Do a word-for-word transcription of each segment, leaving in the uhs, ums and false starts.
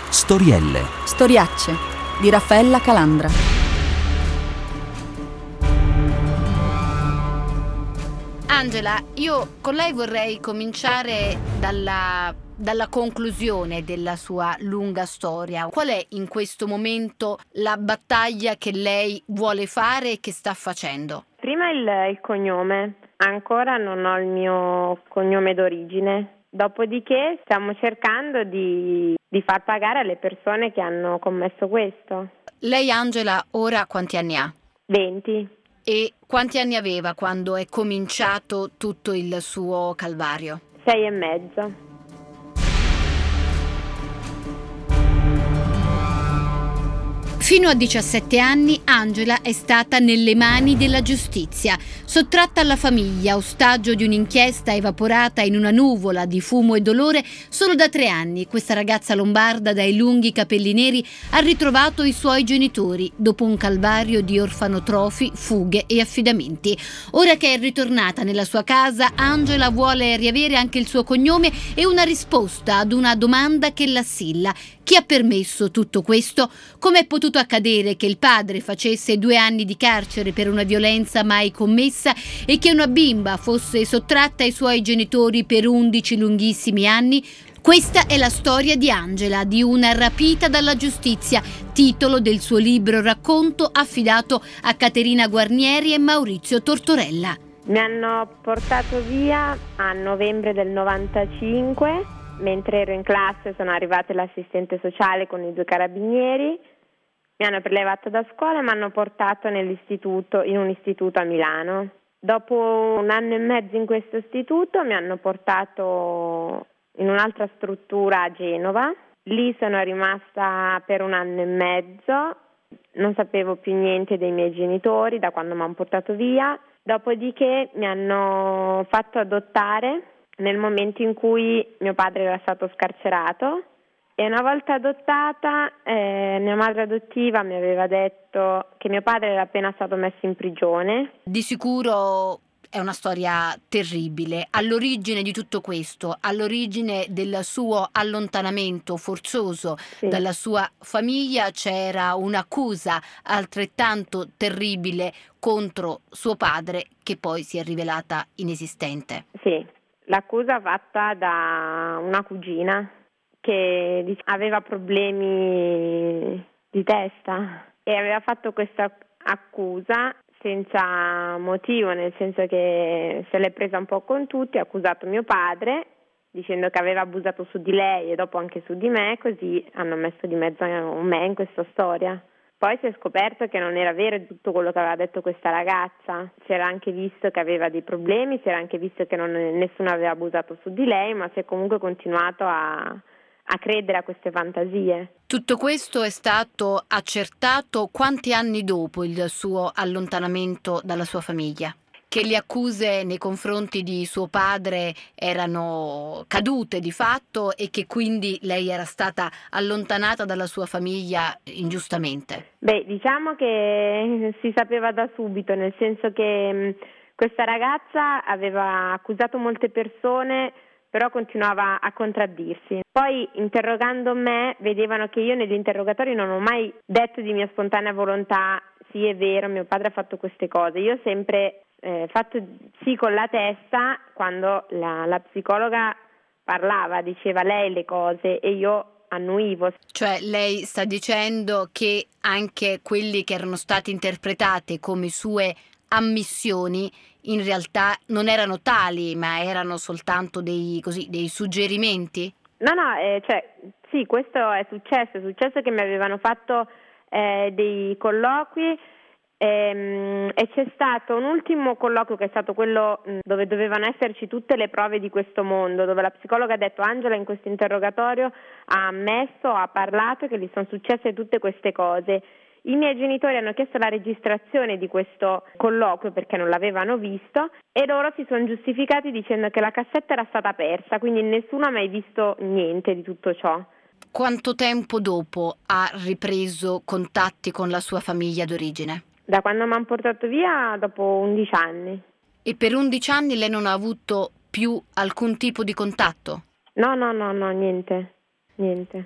Storielle. Storiacce di Raffaella Calandra. Angela, io con lei vorrei cominciare dalla, dalla conclusione della sua lunga storia. Qual è in questo momento la battaglia che lei vuole fare e che sta facendo? Prima il, il cognome, ancora non ho il mio cognome d'origine, dopodiché stiamo cercando di, di far pagare alle persone che hanno commesso questo. Lei, Angela, ora quanti anni ha? venti. E quanti anni aveva quando è cominciato tutto il suo calvario? Sei e mezzo. Fino a diciassette anni Angela è stata nelle mani della giustizia, sottratta alla famiglia, ostaggio di un'inchiesta evaporata in una nuvola di fumo e dolore. Solo da tre anni questa ragazza lombarda dai lunghi capelli neri ha ritrovato i suoi genitori dopo un calvario di orfanotrofi, fughe e affidamenti. Ora che è ritornata nella sua casa, Angela vuole riavere anche il suo cognome e una risposta ad una domanda che l'assilla. Chi ha permesso tutto questo? Come è potuto accadere che il padre facesse due anni di carcere per una violenza mai commessa e che una bimba fosse sottratta ai suoi genitori per undici lunghissimi anni? Questa è la storia di Angela, di una rapita dalla giustizia, titolo del suo libro racconto affidato a Caterina Guarnieri e Maurizio Tortorella. Mi hanno portato via a novembre del novantacinque. Mentre ero in classe sono arrivate l'assistente sociale con i due carabinieri, mi hanno prelevato da scuola e mi hanno portato nell'istituto, in un istituto a Milano. Dopo un anno e mezzo in questo istituto mi hanno portato in un'altra struttura a Genova. Lì sono rimasta per un anno e mezzo, non sapevo più niente dei miei genitori da quando mi hanno portato via. Dopodiché mi hanno fatto adottare nel momento in cui mio padre era stato scarcerato e una volta adottata eh, mia madre adottiva mi aveva detto che mio padre era appena stato messo in prigione. Di sicuro è una storia terribile. All'origine di tutto questo, all'origine del suo allontanamento forzoso Sì. dalla sua famiglia, c'era un'accusa altrettanto terribile contro suo padre che poi si è rivelata inesistente. Sì. L'accusa fatta da una cugina che aveva problemi di testa e aveva fatto questa accusa senza motivo, nel senso che se l'è presa un po' con tutti, ha accusato mio padre dicendo che aveva abusato su di lei e dopo anche su di me, così hanno messo di mezzo me in questa storia. Poi si è scoperto che non era vero tutto quello che aveva detto questa ragazza, si era anche visto che aveva dei problemi, si era anche visto che non, nessuno aveva abusato su di lei, ma si è comunque continuato a, a credere a queste fantasie. Tutto questo è stato accertato quanti anni dopo il suo allontanamento dalla sua famiglia? Che le accuse nei confronti di suo padre erano cadute di fatto e che quindi lei era stata allontanata dalla sua famiglia ingiustamente? Beh, diciamo che si sapeva da subito, nel senso che mh, questa ragazza aveva accusato molte persone, però continuava a contraddirsi. Poi, interrogando me, vedevano che io negli interrogatori non ho mai detto di mia spontanea volontà sì, è vero, mio padre ha fatto queste cose. Io ho sempre eh, fatto sì con la testa quando la, la psicologa parlava, diceva lei le cose e io annuivo. Cioè lei sta dicendo che anche quelli che erano stati interpretati come sue ammissioni in realtà non erano tali, ma erano soltanto dei, così, dei suggerimenti? No, no, eh, cioè sì, questo è successo, è successo che mi avevano fatto eh, dei colloqui ehm, e c'è stato un ultimo colloquio che è stato quello mh, dove dovevano esserci tutte le prove di questo mondo, dove la psicologa ha detto Angela in questo interrogatorio ha ammesso, ha parlato che gli sono successe tutte queste cose. I miei genitori hanno chiesto la registrazione di questo colloquio perché non l'avevano visto e loro si sono giustificati dicendo che la cassetta era stata persa, quindi nessuno ha mai visto niente di tutto ciò. Quanto tempo dopo ha ripreso contatti con la sua famiglia d'origine? Da quando mi hanno portato via, dopo undici anni. E per undici anni lei non ha avuto più alcun tipo di contatto? No, no, no, no, niente, niente.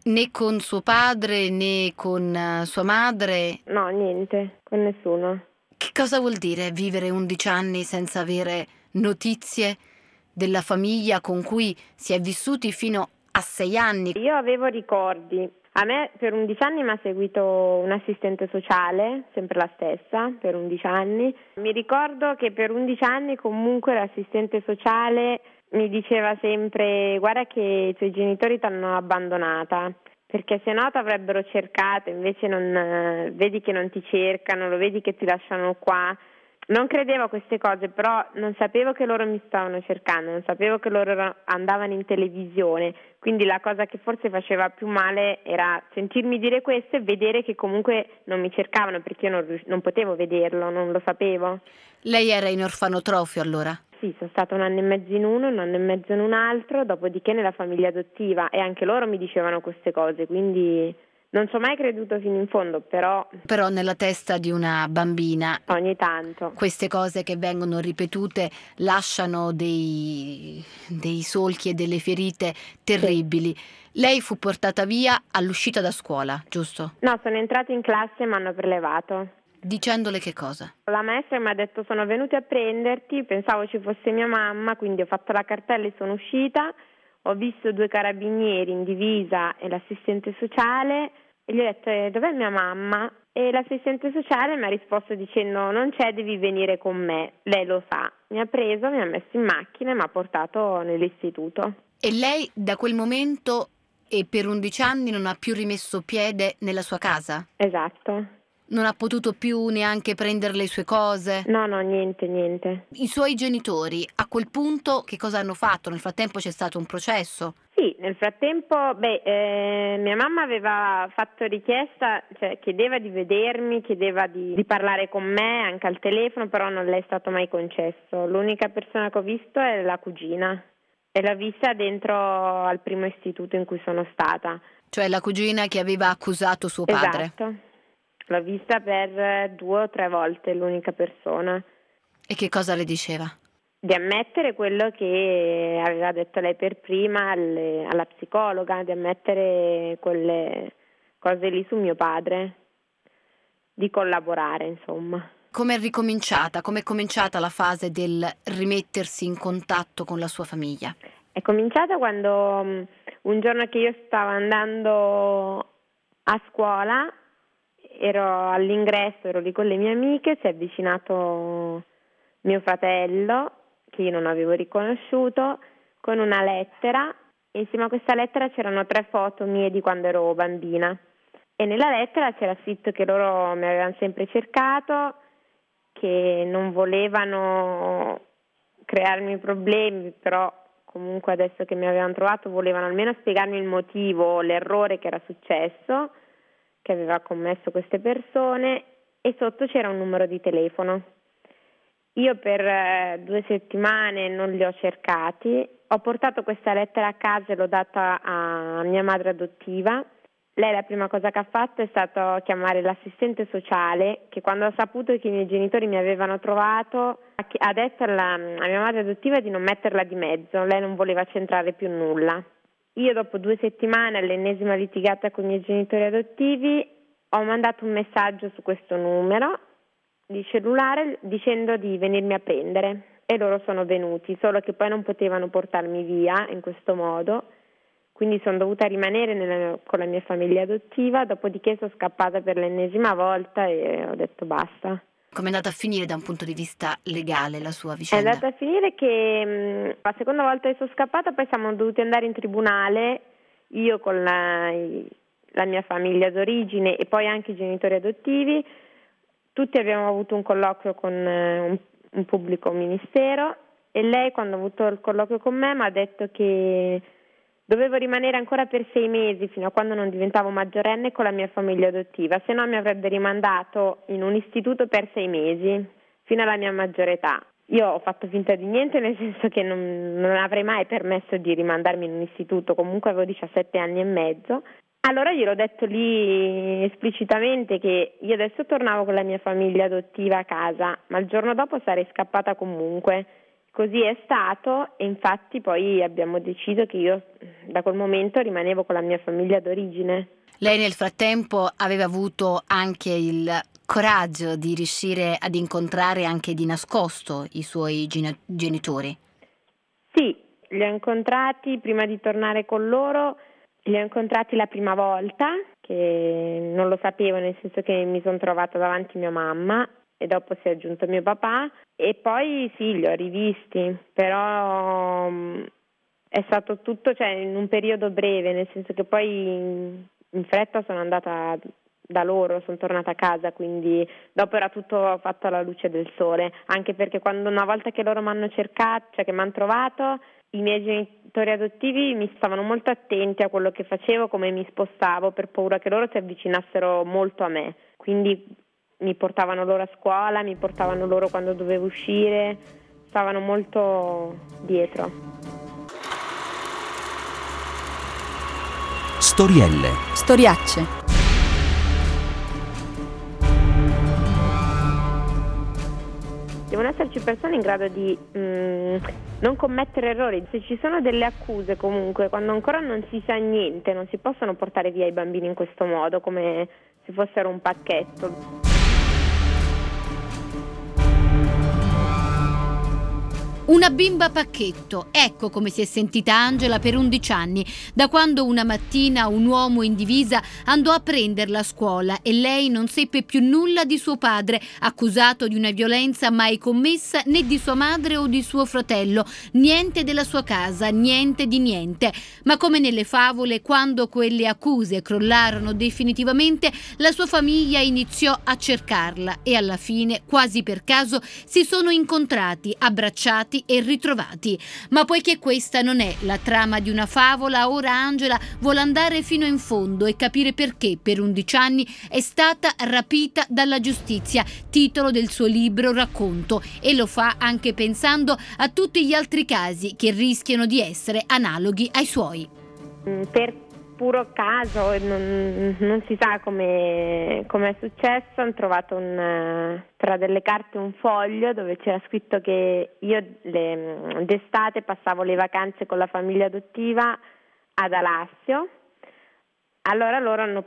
Né con suo padre né con uh, sua madre? No, niente, con nessuno. Che cosa vuol dire vivere undici anni senza avere notizie della famiglia con cui si è vissuti fino a sei anni? Io avevo ricordi. A me per undici anni mi ha seguito un assistente sociale, sempre la stessa, per undici anni. Mi ricordo che per undici anni comunque l'assistente sociale mi diceva sempre: guarda che i tuoi genitori ti hanno abbandonata, perché se no ti avrebbero cercato, invece non, vedi che non ti cercano, lo vedi che ti lasciano qua. Non credevo a queste cose, però non sapevo che loro mi stavano cercando, non sapevo che loro andavano in televisione, quindi la cosa che forse faceva più male era sentirmi dire questo e vedere che comunque non mi cercavano, perché io non, non potevo vederlo, non lo sapevo. Lei era in orfanotrofio allora? Sì, sono stata un anno e mezzo in uno, un anno e mezzo in un altro, dopodiché nella famiglia adottiva, e anche loro mi dicevano queste cose, quindi non ci ho mai creduto fino in fondo, però... Però nella testa di una bambina ogni tanto queste cose che vengono ripetute lasciano dei, dei solchi e delle ferite terribili. Sì. Lei fu portata via all'uscita da scuola, giusto? No, sono entrata in classe e mi hanno prelevato. Dicendole che cosa? La maestra mi ha detto: sono venuti a prenderti, pensavo ci fosse mia mamma, quindi ho fatto la cartella e sono uscita, ho visto due carabinieri in divisa e l'assistente sociale e gli ho detto: eh, dov'è mia mamma? E l'assistente sociale mi ha risposto dicendo: non c'è, devi venire con me, lei lo sa. Mi ha preso, mi ha messo in macchina e mi ha portato nell'istituto. E lei da quel momento e per undici anni non ha più rimesso piede nella sua casa? Esatto. Non ha potuto più neanche prendere le sue cose? No, no, niente, niente. I suoi genitori a quel punto che cosa hanno fatto? Nel frattempo c'è stato un processo? Sì, nel frattempo, beh, eh, mia mamma aveva fatto richiesta, cioè chiedeva di vedermi, chiedeva di, di parlare con me anche al telefono, però non le è stato mai concesso. L'unica persona che ho visto è la cugina e l'ho vista dentro al primo istituto in cui sono stata. Cioè la cugina che aveva accusato suo padre? Esatto. L'ho vista per due o tre volte, l'unica persona. E che cosa le diceva? Di ammettere quello che aveva detto lei per prima alle, alla psicologa, di ammettere quelle cose lì su mio padre, di collaborare, insomma. Come è ricominciata? Come è cominciata la fase del rimettersi in contatto con la sua famiglia? È cominciata quando um, un giorno che io stavo andando a scuola, ero all'ingresso, ero lì con le mie amiche, si è avvicinato mio fratello, che io non avevo riconosciuto, con una lettera, e insieme a questa lettera c'erano tre foto mie di quando ero bambina, e nella lettera c'era scritto che loro mi avevano sempre cercato, che non volevano crearmi problemi, però comunque adesso che mi avevano trovato volevano almeno spiegarmi il motivo, l'errore che era successo, che aveva commesso queste persone, e sotto c'era un numero di telefono. Io per eh, due settimane non li ho cercati, ho portato questa lettera a casa e l'ho data a mia madre adottiva. Lei la prima cosa che ha fatto è stato chiamare l'assistente sociale, che quando ha saputo che i miei genitori mi avevano trovato ha detto alla, a mia madre adottiva di non metterla di mezzo, lei non voleva centrare più nulla. Io dopo due settimane, all'ennesima litigata con i miei genitori adottivi, ho mandato un messaggio su questo numero di cellulare dicendo di venirmi a prendere, e loro sono venuti, solo che poi non potevano portarmi via in questo modo, quindi sono dovuta rimanere nella, con la mia famiglia adottiva, dopodiché sono scappata per l'ennesima volta e ho detto basta. Come è andata a finire da un punto di vista legale la sua È vicenda? andata a finire che mh, la seconda volta che sono scappata poi siamo dovuti andare in tribunale, io con la, la mia famiglia d'origine e poi anche i genitori adottivi. Tutti abbiamo avuto un colloquio con eh, un, un pubblico ministero, e lei, quando ha avuto il colloquio con me, mi ha detto che dovevo rimanere ancora per sei mesi fino a quando non diventavo maggiorenne con la mia famiglia adottiva, se no mi avrebbe rimandato in un istituto per sei mesi fino alla mia maggiore età. Io ho fatto finta di niente, nel senso che non, non avrei mai permesso di rimandarmi in un istituto, comunque avevo diciassette anni e mezzo. Allora gliel'ho detto lì esplicitamente che io adesso tornavo con la mia famiglia adottiva a casa, ma il giorno dopo sarei scappata comunque. così è stato, e infatti poi abbiamo deciso che io da quel momento rimanevo con la mia famiglia d'origine. Lei nel frattempo aveva avuto anche il coraggio di riuscire ad incontrare anche di nascosto i suoi geni- genitori? Sì, li ho incontrati prima di tornare con loro, li ho incontrati la prima volta, che non lo sapevo, nel senso che mi sono trovata davanti mia mamma e dopo si è aggiunto mio papà, e poi sì, li ho rivisti, però um, è stato tutto, cioè, in un periodo breve, nel senso che poi in, in fretta sono andata da loro, sono tornata a casa, quindi dopo era tutto fatto alla luce del sole, anche perché quando una volta che loro mi hanno cercato, cioè che mi hanno trovato, i miei genitori adottivi mi stavano molto attenti a quello che facevo, come mi spostavo, per paura che loro si avvicinassero molto a me, quindi mi portavano loro a scuola, mi portavano loro quando dovevo uscire, stavano molto dietro. Storielle. Storiacce. Devono esserci persone in grado di mh, non commettere errori. Se ci sono delle accuse, comunque, quando ancora non si sa niente, non si possono portare via i bambini in questo modo, come se fossero un pacchetto. Una bimba pacchetto, ecco come si è sentita Angela per undici anni, da quando una mattina un uomo in divisa andò a prenderla a scuola e lei non seppe più nulla di suo padre, accusato di una violenza mai commessa né di sua madre o di suo fratello, niente della sua casa, niente di niente. Ma come nelle favole, quando quelle accuse crollarono definitivamente, la sua famiglia iniziò a cercarla e alla fine, quasi per caso, si sono incontrati, abbracciati e ritrovati. Ma poiché questa non è la trama di una favola, ora Angela vuole andare fino in fondo e capire perché per undici anni è stata rapita dalla giustizia, titolo del suo libro racconto, e lo fa anche pensando a tutti gli altri casi che rischiano di essere analoghi ai suoi. Per puro caso, non, non si sa come è successo, hanno trovato un, tra delle carte un foglio dove c'era scritto che io le, d'estate passavo le vacanze con la famiglia adottiva ad Alassio. Allora loro hanno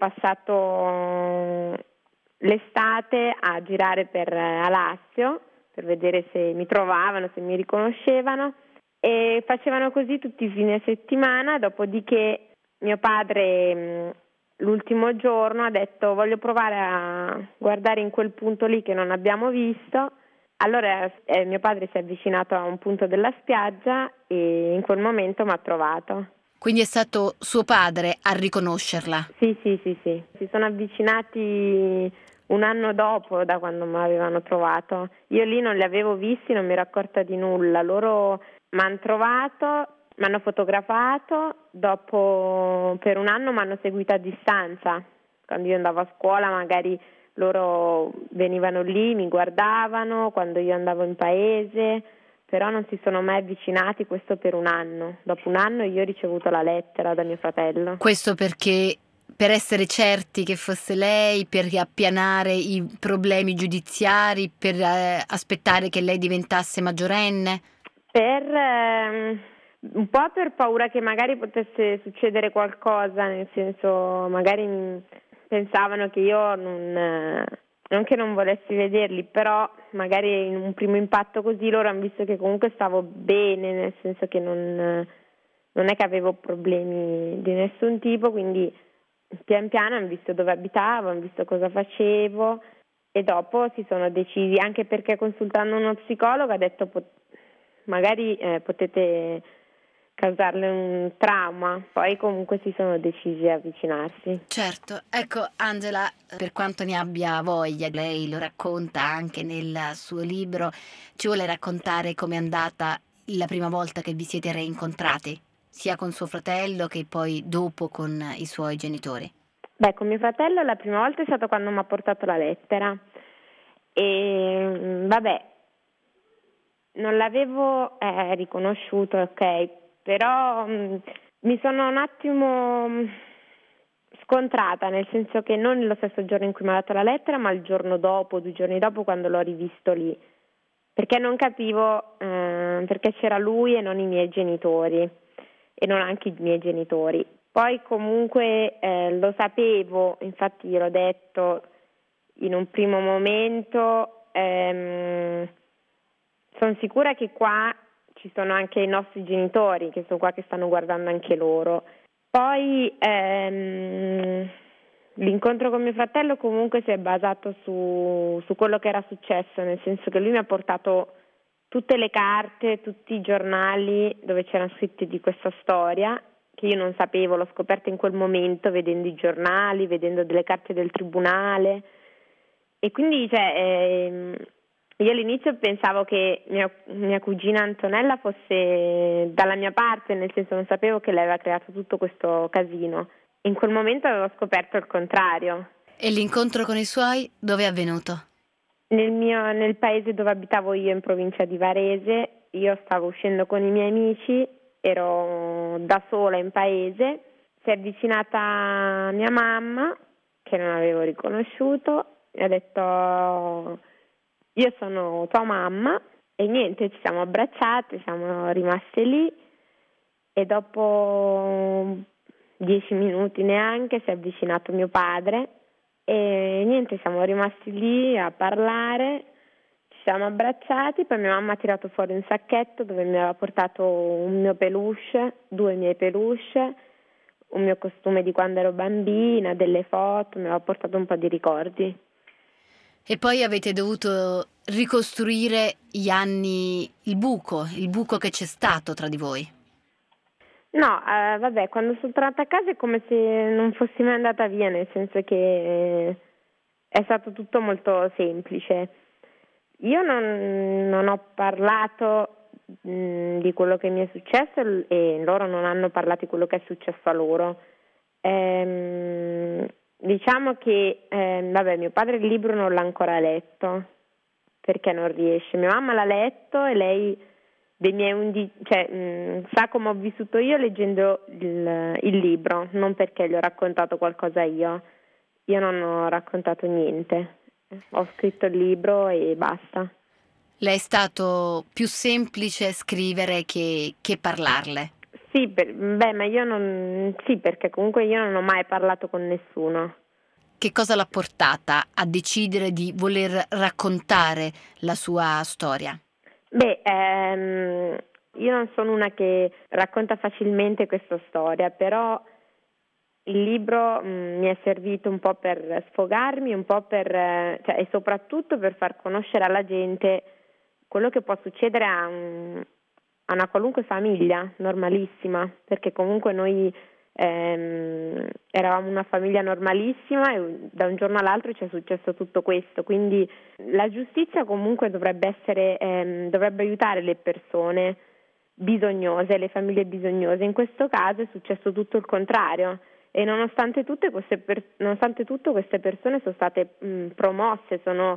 passato l'estate a girare per Alassio per vedere se mi trovavano, se mi riconoscevano, e facevano così tutti i fine settimana. Dopodiché mio padre l'ultimo giorno ha detto: voglio provare a guardare in quel punto lì che non abbiamo visto. Allora eh, mio padre si è avvicinato a un punto della spiaggia e in quel momento mi ha trovato. Quindi è stato suo padre a riconoscerla? Sì, sì, sì, sì. Si sono avvicinati un anno dopo da quando mi avevano trovato. Io lì non li avevo visti, non mi ero accorta di nulla. Loro mi hanno trovato, mi hanno fotografato, dopo per un anno mi hanno seguito a distanza. Quando io andavo a scuola magari loro venivano lì, mi guardavano, quando io andavo in paese, però non si sono mai avvicinati, questo per un anno. Dopo un anno io ho ricevuto la lettera da mio fratello. Questo perché, per essere certi che fosse lei, per appianare i problemi giudiziari, per eh, aspettare che lei diventasse maggiorenne? Per... Ehm... Un po' per paura che magari potesse succedere qualcosa, nel senso magari pensavano che io non, non che non volessi vederli, però magari in un primo impatto così loro hanno visto che comunque stavo bene, nel senso che non, non è che avevo problemi di nessun tipo, quindi pian piano hanno visto dove abitavo, hanno visto cosa facevo e dopo si sono decisi, anche perché consultando uno psicologo ha detto magari eh, potete causarle un trauma, poi comunque si sono decisi a avvicinarsi. Certo, ecco Angela, per quanto ne abbia voglia, lei lo racconta anche nel suo libro, ci vuole raccontare com'è andata la prima volta che vi siete reincontrati, sia con suo fratello che poi dopo con i suoi genitori? Beh, con mio fratello la prima volta è stato quando mi ha portato la lettera e vabbè, non l'avevo eh, riconosciuto, ok, però mh, mi sono un attimo mh, scontrata, nel senso che non lo stesso giorno in cui mi ha dato la lettera, ma il giorno dopo, due giorni dopo, quando l'ho rivisto lì, perché non capivo eh, perché c'era lui e non i miei genitori, e non anche i miei genitori. Poi comunque eh, lo sapevo, infatti gliel'ho detto in un primo momento, ehm, sono sicura che qua ci sono anche i nostri genitori, che sono qua che stanno guardando anche loro. Poi ehm, l'incontro con mio fratello comunque si è basato su, su quello che era successo, nel senso che lui mi ha portato tutte le carte, tutti i giornali dove c'erano scritti di questa storia, che io non sapevo, l'ho scoperta in quel momento vedendo i giornali, vedendo delle carte del tribunale, e quindi cioè, ehm, io all'inizio pensavo che mia, mia cugina Antonella fosse dalla mia parte, nel senso non sapevo che lei aveva creato tutto questo casino. In quel momento avevo scoperto il contrario. E l'incontro con i suoi dove è avvenuto? Nel mio, nel paese dove abitavo io, in provincia di Varese, io stavo uscendo con i miei amici, ero da sola in paese, si è avvicinata mia mamma, che non avevo riconosciuto, mi ha detto: io sono tua mamma, e niente, ci siamo abbracciate, siamo rimaste lì, e dopo dieci minuti neanche si è avvicinato mio padre, e niente, siamo rimasti lì a parlare, ci siamo abbracciati, poi mia mamma ha tirato fuori un sacchetto dove mi aveva portato un mio peluche, due miei peluche, un mio costume di quando ero bambina, delle foto, mi aveva portato un po' di ricordi. E poi avete dovuto ricostruire gli anni, il buco, il buco che c'è stato tra di voi. No, eh, vabbè, quando sono tornata a casa è come se non fossi mai andata via, nel senso che eh, è stato tutto molto semplice. Io non, non ho parlato mh, di quello che mi è successo, e loro non hanno parlato di quello che è successo a loro. Ehm, diciamo che, ehm, vabbè, mio padre il libro non l'ha ancora letto, perché non riesce. Mia mamma l'ha letto e lei dei miei undi, cioè, mh, sa come ho vissuto io leggendo il, il libro, non perché gli ho raccontato qualcosa io. Io non ho raccontato niente, ho scritto il libro e basta. Le è stato più semplice scrivere che, che parlarle? Sì, per, beh, ma io non, sì, perché comunque io non ho mai parlato con nessuno. Che cosa l'ha portata a decidere di voler raccontare la sua storia? Beh, ehm, io non sono una che racconta facilmente questa storia, però il libro mh, mi è servito un po' per sfogarmi, un po' per, eh, cioè, e soprattutto per far conoscere alla gente quello che può succedere a, un, a una qualunque famiglia normalissima, perché comunque noi ehm, eravamo una famiglia normalissima e da un giorno all'altro ci è successo tutto questo, quindi la giustizia comunque dovrebbe essere, ehm, dovrebbe aiutare le persone bisognose, le famiglie bisognose. In questo caso è successo tutto il contrario. E nonostante, tutte queste per, nonostante tutto queste persone sono state mh, promosse, sono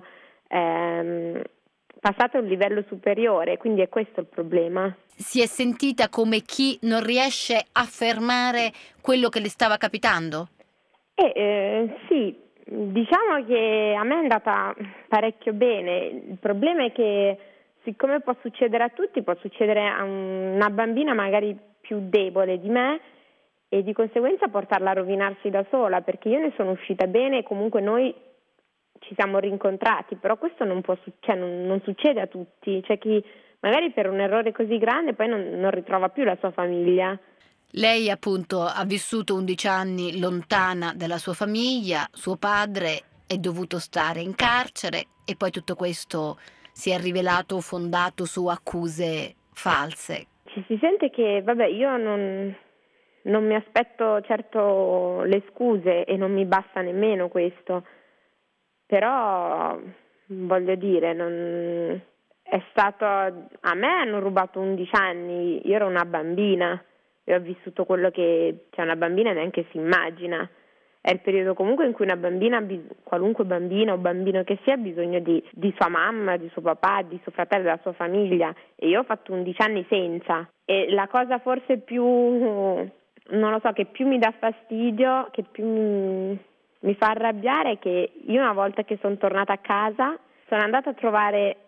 ehm, passate a un livello superiore, quindi è questo il problema. Si è sentita come chi non riesce a fermare quello che le stava capitando? E, eh, sì, diciamo che a me è andata parecchio bene. Il problema è che siccome può succedere a tutti, può succedere a una bambina magari più debole di me, e di conseguenza portarla a rovinarsi da sola, perché io ne sono uscita bene e comunque noi ci siamo rincontrati, però questo non può cioè non, non succede a tutti, c'è chi magari per un errore così grande poi non, non ritrova più la sua famiglia. Lei appunto ha vissuto undici anni lontana dalla sua famiglia, suo padre è dovuto stare in carcere e poi tutto questo si è rivelato fondato su accuse false. Ci si sente che, vabbè, io non... Non mi aspetto certo le scuse e non mi basta nemmeno questo, però voglio dire, non è stato, a me hanno rubato undici anni, io ero una bambina e ho vissuto quello che cioè una bambina neanche si immagina. È il periodo comunque in cui una bambina, qualunque bambina o bambino che sia, ha bisogno di, di sua mamma, di suo papà, di suo fratello, della sua famiglia, e io ho fatto undici anni senza. E la cosa forse più... non lo so, che più mi dà fastidio, che più mi, mi fa arrabbiare, è che io una volta che sono tornata a casa sono andata a trovare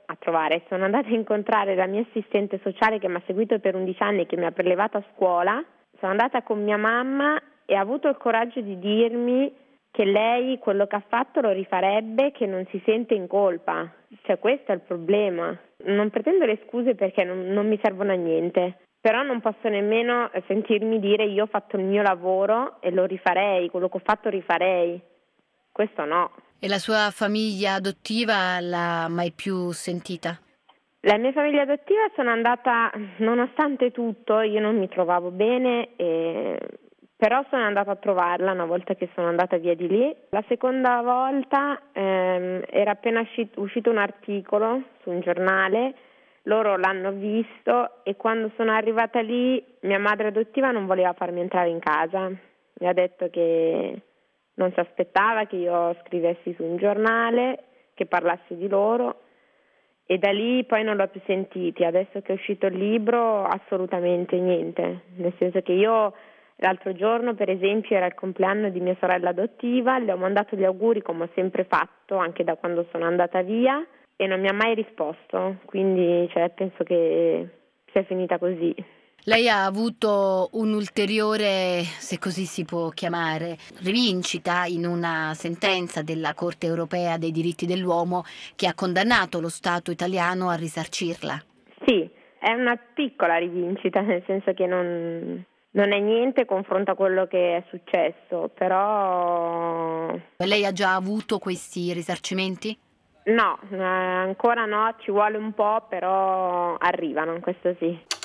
a trovare, sono andata a incontrare la mia assistente sociale che mi ha seguito per undici anni e che mi ha prelevato a scuola, sono andata con mia mamma e ha avuto il coraggio di dirmi che lei quello che ha fatto lo rifarebbe, che non si sente in colpa. Cioè questo è il problema. Non pretendo le scuse perché non, non mi servono a niente, però non posso nemmeno sentirmi dire io ho fatto il mio lavoro e lo rifarei, quello che ho fatto rifarei. Questo no. E la sua famiglia adottiva l'ha mai più sentita? La mia famiglia adottiva sono andata, nonostante tutto, io non mi trovavo bene, e... però sono andata a trovarla una volta che sono andata via di lì. La seconda volta ehm, era appena uscito, uscito un articolo su un giornale, loro l'hanno visto e quando sono arrivata lì mia madre adottiva non voleva farmi entrare in casa, mi ha detto che non si aspettava che io scrivessi su un giornale, che parlassi di loro, e da lì poi non l'ho più sentiti. Adesso che è uscito il libro assolutamente niente, nel senso che io l'altro giorno per esempio era il compleanno di mia sorella adottiva, le ho mandato gli auguri come ho sempre fatto anche da quando sono andata via e non mi ha mai risposto, quindi cioè, penso che sia finita così. Lei ha avuto un'ulteriore, se così si può chiamare, rivincita in una sentenza della Corte europea dei diritti dell'uomo che ha condannato lo Stato italiano a risarcirla. Sì, è una piccola rivincita, nel senso che non, non è niente confronto a quello che è successo, però... Lei ha già avuto questi risarcimenti? No, eh, ancora no, ci vuole un po', però arrivano, questo sì.